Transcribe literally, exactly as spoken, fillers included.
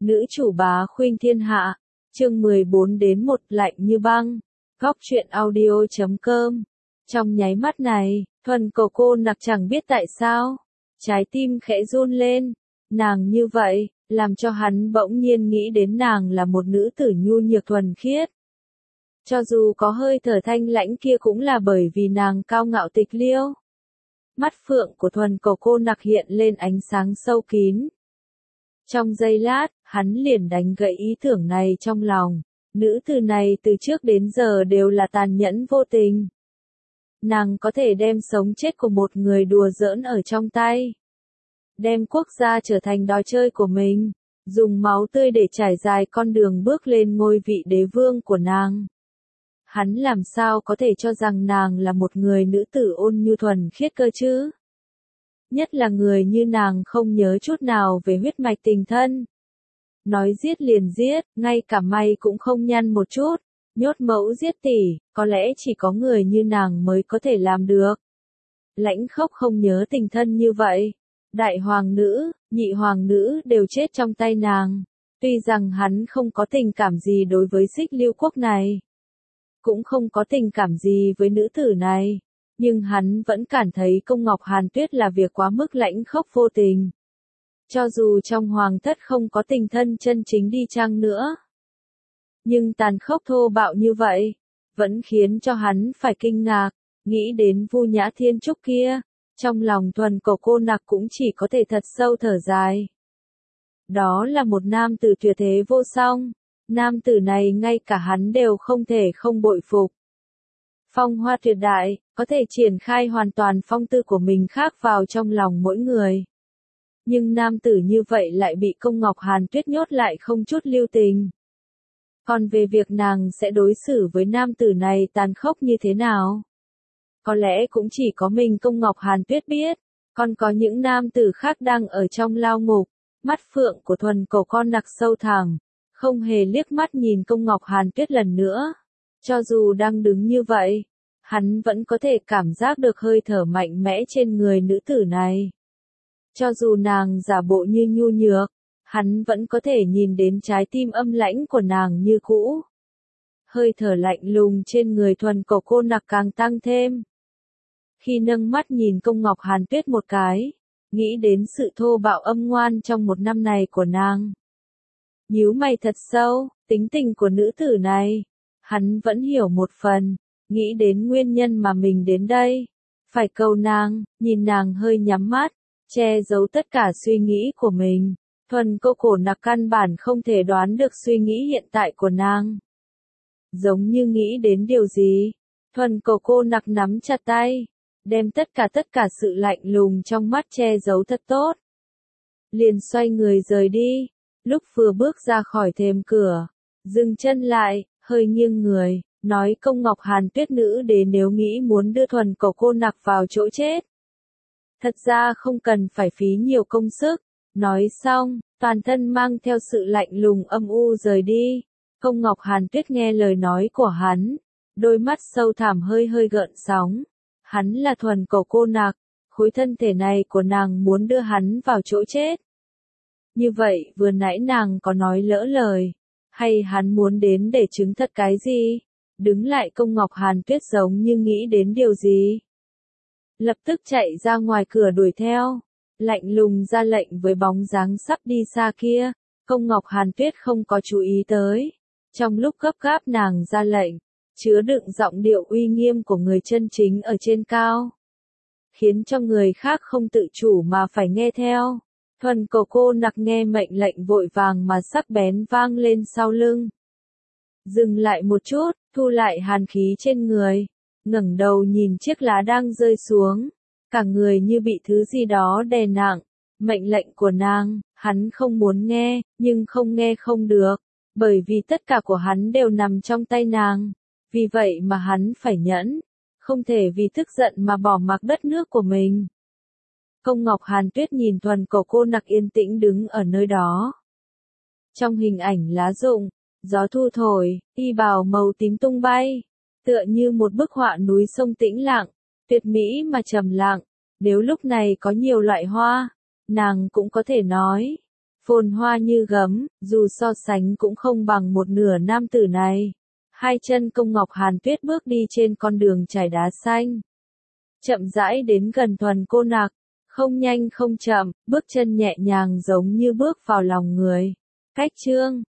Nữ chủ bá khuynh thiên hạ, chương mười bốn đến một lạnh như băng, góc truyện audio chấm com. Trong nháy mắt này, Thuần Cầu Cô Nặc chẳng biết tại sao, trái tim khẽ run lên, nàng như vậy, làm cho hắn bỗng nhiên nghĩ đến nàng là một nữ tử nhu nhược thuần khiết. Cho dù có hơi thở thanh lãnh kia cũng là bởi vì nàng cao ngạo tịch liêu. Mắt phượng của Thuần Cầu Cô Nặc hiện lên ánh sáng sâu kín. Trong giây lát, hắn liền đánh gãy ý tưởng này trong lòng. Nữ tử này từ trước đến giờ đều là tàn nhẫn vô tình. Nàng có thể đem sống chết của một người đùa giỡn ở trong tay. Đem quốc gia trở thành trò chơi của mình. Dùng máu tươi để trải dài con đường bước lên ngôi vị đế vương của nàng. Hắn làm sao có thể cho rằng nàng là một người nữ tử ôn nhu thuần khiết cơ chứ? Nhất là người như nàng không nhớ chút nào về huyết mạch tình thân. Nói giết liền giết, ngay cả may cũng không nhăn một chút, nhốt mẫu giết tỷ, có lẽ chỉ có người như nàng mới có thể làm được. Lãnh Khốc không nhớ tình thân như vậy. Đại hoàng nữ, nhị hoàng nữ đều chết trong tay nàng. Tuy rằng hắn không có tình cảm gì đối với Xích Lưu quốc này, cũng không có tình cảm gì với nữ tử này. Nhưng hắn vẫn cảm thấy Công Ngọc Hàn Tuyết là việc quá mức lãnh khốc vô tình. Cho dù trong hoàng thất không có tình thân chân chính đi chăng nữa. Nhưng tàn khốc thô bạo như vậy, vẫn khiến cho hắn phải kinh ngạc, nghĩ đến Vu Nhã Thiên Trúc kia. Trong lòng Thuần Cầu Cô Nặc cũng chỉ có thể thật sâu thở dài. Đó là một nam tử tuyệt thế vô song. Nam tử này ngay cả hắn đều không thể không bội phục. Phong hoa tuyệt đại, có thể triển khai hoàn toàn phong tư của mình khác vào trong lòng mỗi người. Nhưng nam tử như vậy lại bị Công Ngọc Hàn Tuyết nhốt lại không chút lưu tình. Còn về việc nàng sẽ đối xử với nam tử này tàn khốc như thế nào? Có lẽ cũng chỉ có mình Công Ngọc Hàn Tuyết biết, còn có những nam tử khác đang ở trong lao ngục. Mắt phượng của Thuần Cầu Cô Nặc sâu thẳm, không hề liếc mắt nhìn Công Ngọc Hàn Tuyết lần nữa. Cho dù đang đứng như vậy, hắn vẫn có thể cảm giác được hơi thở mạnh mẽ trên người nữ tử này. Cho dù nàng giả bộ như nhu nhược, hắn vẫn có thể nhìn đến trái tim âm lãnh của nàng như cũ. Hơi thở lạnh lùng trên người Thuần Cầu Cô Nặc càng tăng thêm. Khi nâng mắt nhìn Công Ngọc Hàn Tuyết một cái, nghĩ đến sự thô bạo âm ngoan trong một năm này của nàng. Nhíu mày thật sâu, tính tình của nữ tử này, hắn vẫn hiểu một phần, nghĩ đến nguyên nhân mà mình đến đây. Phải cầu nàng, nhìn nàng hơi nhắm mắt, che giấu tất cả suy nghĩ của mình. Thuần Cầu Cô Nặc căn bản không thể đoán được suy nghĩ hiện tại của nàng. Giống như nghĩ đến điều gì, Thuần Cầu Cô Nặc nắm chặt tay, đem tất cả tất cả sự lạnh lùng trong mắt che giấu thật tốt. Liền xoay người rời đi, lúc vừa bước ra khỏi thềm cửa, dừng chân lại, hơi nghiêng người, nói Công Ngọc Hàn Tuyết nữ đế nếu nghĩ muốn đưa Thuần Cầu Cô Nặc vào chỗ chết. Thật ra không cần phải phí nhiều công sức. Nói xong, toàn thân mang theo sự lạnh lùng âm u rời đi. Công Ngọc Hàn Tuyết nghe lời nói của hắn, đôi mắt sâu thẳm hơi hơi gợn sóng. Hắn là Thuần Cầu Cô Nặc, khối thân thể này của nàng muốn đưa hắn vào chỗ chết. Như vậy vừa nãy nàng có nói lỡ lời, hay hắn muốn đến để chứng thật cái gì? Đứng lại Công Ngọc Hàn Tuyết giống như nghĩ đến điều gì. Lập tức chạy ra ngoài cửa đuổi theo, lạnh lùng ra lệnh với bóng dáng sắp đi xa kia. Công Ngọc Hàn Tuyết không có chú ý tới. Trong lúc gấp gáp nàng ra lệnh, chứa đựng giọng điệu uy nghiêm của người chân chính ở trên cao, khiến cho người khác không tự chủ mà phải nghe theo. Thuần Cầu Cô Nặc nghe mệnh lệnh vội vàng mà sắc bén vang lên sau lưng. Dừng lại một chút, thu lại hàn khí trên người, ngẩng đầu nhìn chiếc lá đang rơi xuống, cả người như bị thứ gì đó đè nặng. Mệnh lệnh của nàng, hắn không muốn nghe, nhưng không nghe không được, bởi vì tất cả của hắn đều nằm trong tay nàng. Vì vậy mà hắn phải nhẫn, không thể vì tức giận mà bỏ mặc đất nước của mình. Công Ngọc Hàn Tuyết nhìn Thuần Cầu Cô Nặc yên tĩnh đứng ở nơi đó. Trong hình ảnh lá rụng, gió thu thổi, y bào màu tím tung bay, tựa như một bức họa núi sông tĩnh lặng, tuyệt mỹ mà trầm lặng. Nếu lúc này có nhiều loại hoa, nàng cũng có thể nói, phồn hoa như gấm, dù so sánh cũng không bằng một nửa nam tử này. Hai chân công ngọc hàn tuyết bước đi trên con đường trải đá xanh. Chậm rãi đến gần Thuần Cô Nặc, không nhanh không chậm, bước chân nhẹ nhàng giống như bước vào lòng người. Cách chương